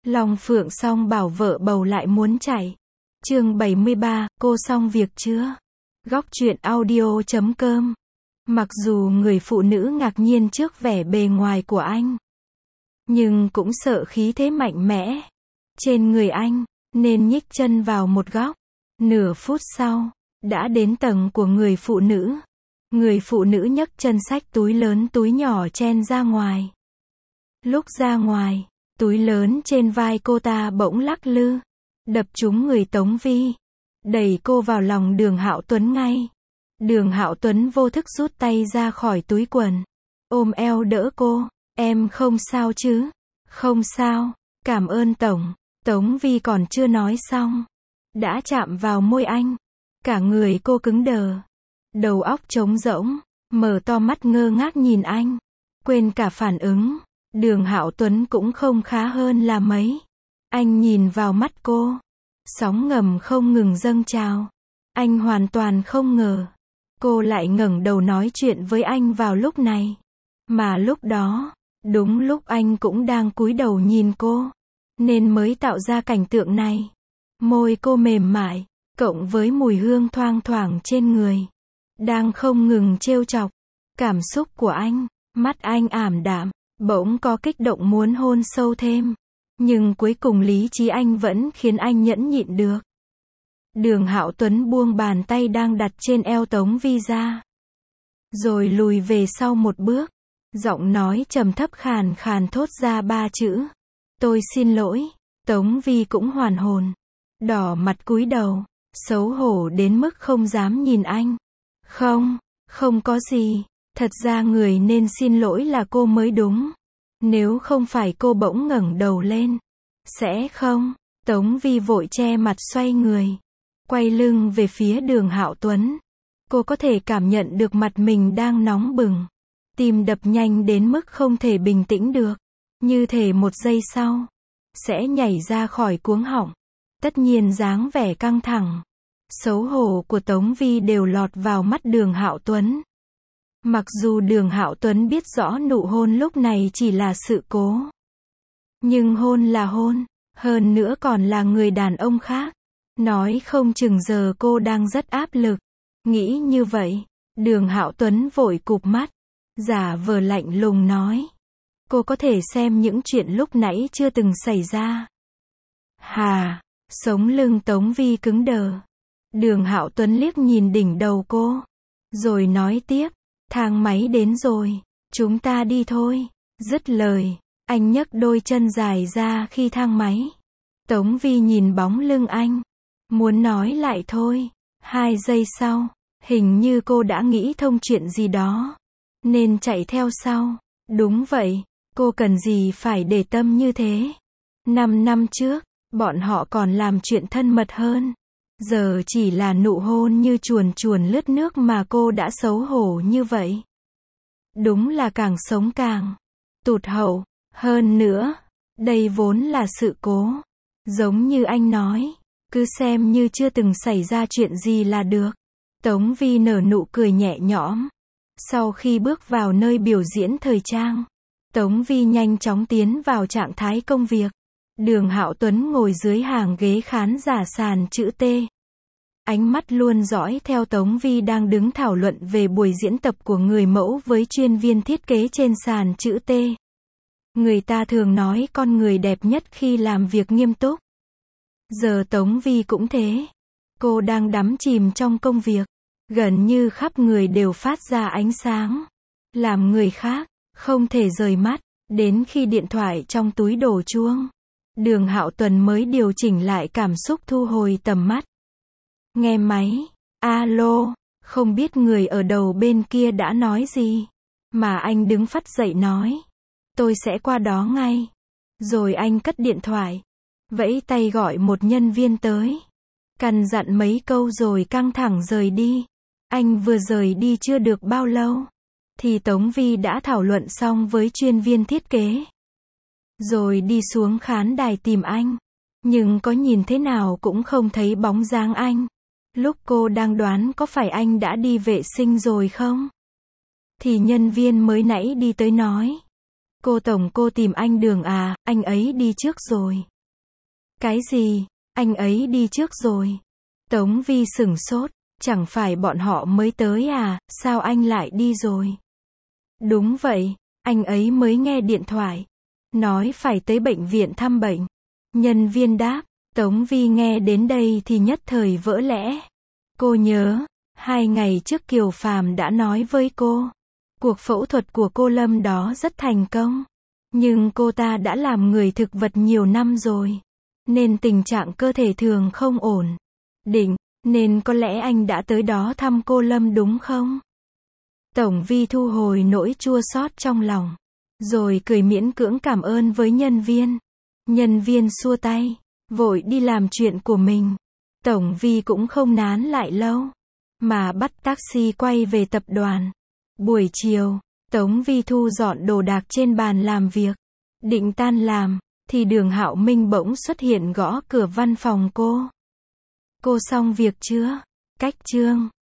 Long Phượng song bảo vợ bầu lại muốn chạy. Chương 73, cô xong việc chưa? Góc truyện audio.com. Mặc dù người phụ nữ ngạc nhiên trước vẻ bề ngoài của anh, nhưng cũng sợ khí thế mạnh mẽ trên người anh, nên nhích chân vào một góc. Nửa phút sau, đã đến tầng của người phụ nữ. Người phụ nữ nhấc chân xách túi lớn túi nhỏ chen ra ngoài. Lúc ra ngoài, túi lớn trên vai cô ta bỗng lắc lư, đập trúng người Tống Vi, đẩy cô vào lòng Đường Hạo Tuấn ngay. Đường Hạo Tuấn vô thức rút tay ra khỏi túi quần, ôm eo đỡ cô. Em không sao chứ? Không sao, cảm ơn tổng. Tống Vi còn chưa nói xong, đã chạm vào môi anh. Cả người cô cứng đờ, đầu óc trống rỗng, mở to mắt ngơ ngác nhìn anh, quên cả phản ứng. Đường Hạo Tuấn cũng không khá hơn là mấy. Anh nhìn vào mắt cô, sóng ngầm không ngừng dâng trào. Anh hoàn toàn không ngờ cô lại ngẩng đầu nói chuyện với anh vào lúc này. Mà lúc đó, đúng lúc anh cũng đang cúi đầu nhìn cô, nên mới tạo ra cảnh tượng này. Môi cô mềm mại, cộng với mùi hương thoang thoảng trên người, đang không ngừng trêu chọc cảm xúc của anh. Mắt anh ảm đạm, bỗng có kích động muốn hôn sâu thêm. Nhưng cuối cùng lý trí anh vẫn khiến anh nhẫn nhịn được. Đường Hạo Tuấn buông bàn tay đang đặt trên eo Tống Vi ra, rồi lùi về sau một bước. Giọng nói trầm thấp khàn khàn thốt ra 3 chữ: tôi xin lỗi. Tống Vi cũng hoàn hồn, đỏ mặt cúi đầu, xấu hổ đến mức không dám nhìn anh. Không có gì. Thật ra người nên xin lỗi là cô mới đúng. Nếu không phải cô bỗng ngẩng đầu lên, sẽ không. Tống Vi vội che mặt xoay người, quay lưng về phía Đường Hạo Tuấn. Cô có thể cảm nhận được mặt mình đang nóng bừng, tim đập nhanh đến mức không thể bình tĩnh được, như thể một giây sau sẽ nhảy ra khỏi cuống họng. Tất nhiên dáng vẻ căng thẳng, xấu hổ của Tống Vi đều lọt vào mắt Đường Hạo Tuấn. Mặc dù Đường Hạo Tuấn biết rõ nụ hôn lúc này chỉ là sự cố, nhưng hôn là hôn, hơn nữa còn là người đàn ông khác. Nói không chừng giờ cô đang rất áp lực. Nghĩ như vậy, Đường Hạo Tuấn vội cụp mắt, giả vờ lạnh lùng nói: cô có thể xem những chuyện lúc nãy chưa từng xảy ra. Hà, sống lưng Tống Vi cứng đờ. Đường Hạo Tuấn liếc nhìn đỉnh đầu cô, rồi nói tiếp: thang máy đến rồi, chúng ta đi thôi. Dứt lời, anh nhấc đôi chân dài ra khi thang máy. Tống Vi nhìn bóng lưng anh, muốn nói lại thôi. 2 giây sau, hình như cô đã nghĩ thông chuyện gì đó, nên chạy theo sau. Đúng vậy, cô cần gì phải để tâm như thế. 5 năm trước, bọn họ còn làm chuyện thân mật hơn. Giờ chỉ là nụ hôn như chuồn chuồn lướt nước mà cô đã xấu hổ như vậy. Đúng là càng sống càng tụt hậu. Hơn nữa, đây vốn là sự cố. Giống như anh nói, cứ xem như chưa từng xảy ra chuyện gì là được. Tống Vi nở nụ cười nhẹ nhõm. Sau khi bước vào nơi biểu diễn thời trang, Tống Vi nhanh chóng tiến vào trạng thái công việc. Đường Hạo Tuấn ngồi dưới hàng ghế khán giả sàn chữ T. Ánh mắt luôn dõi theo Tống Vi đang đứng thảo luận về buổi diễn tập của người mẫu với chuyên viên thiết kế trên sàn chữ T. Người ta thường nói con người đẹp nhất khi làm việc nghiêm túc. Giờ Tống Vi cũng thế. Cô đang đắm chìm trong công việc, gần như khắp người đều phát ra ánh sáng, làm người khác không thể rời mắt. Đến khi điện thoại trong túi đổ chuông, Đường Hạo Tuấn mới điều chỉnh lại cảm xúc, thu hồi tầm mắt. Nghe máy. Alo. Không biết người ở đầu bên kia đã nói gì, mà anh đứng phắt dậy nói: tôi sẽ qua đó ngay. Rồi anh cất điện thoại, vẫy tay gọi một nhân viên tới, căn dặn mấy câu rồi căng thẳng rời đi. Anh vừa rời đi chưa được bao lâu, thì Tống Vi đã thảo luận xong với chuyên viên thiết kế, rồi đi xuống khán đài tìm anh. Nhưng có nhìn thế nào cũng không thấy bóng dáng anh. Lúc cô đang đoán có phải anh đã đi vệ sinh rồi không, thì nhân viên mới nãy đi tới nói: cô tổng, cô tìm anh Đường à, anh ấy đi trước rồi. Cái gì? Anh ấy đi trước rồi. Tống Vi sửng sốt, chẳng phải bọn họ mới tới à, sao anh lại đi rồi? Đúng vậy, anh ấy mới nghe điện thoại. Nói phải tới bệnh viện thăm bệnh. Nhân viên đáp, Tống Vi nghe đến đây thì nhất thời vỡ lẽ. Cô nhớ, 2 ngày trước Kiều Phàm đã nói với cô. Cuộc phẫu thuật của cô Lâm đó rất thành công. Nhưng cô ta đã làm người thực vật nhiều năm rồi. Nên tình trạng cơ thể thường không ổn định. Nên có lẽ anh đã tới đó thăm cô Lâm đúng không? Tổng Vi thu hồi nỗi chua xót trong lòng. Rồi cười miễn cưỡng cảm ơn với nhân viên. Nhân viên xua tay, vội đi làm chuyện của mình. Tổng Vi cũng không nán lại lâu, mà bắt taxi quay về tập đoàn. Buổi chiều, Tống Vi thu dọn đồ đạc trên bàn làm việc. Định tan làm, thì Đường Hạo Minh bỗng xuất hiện gõ cửa văn phòng cô. Cô xong việc chưa? Cách chương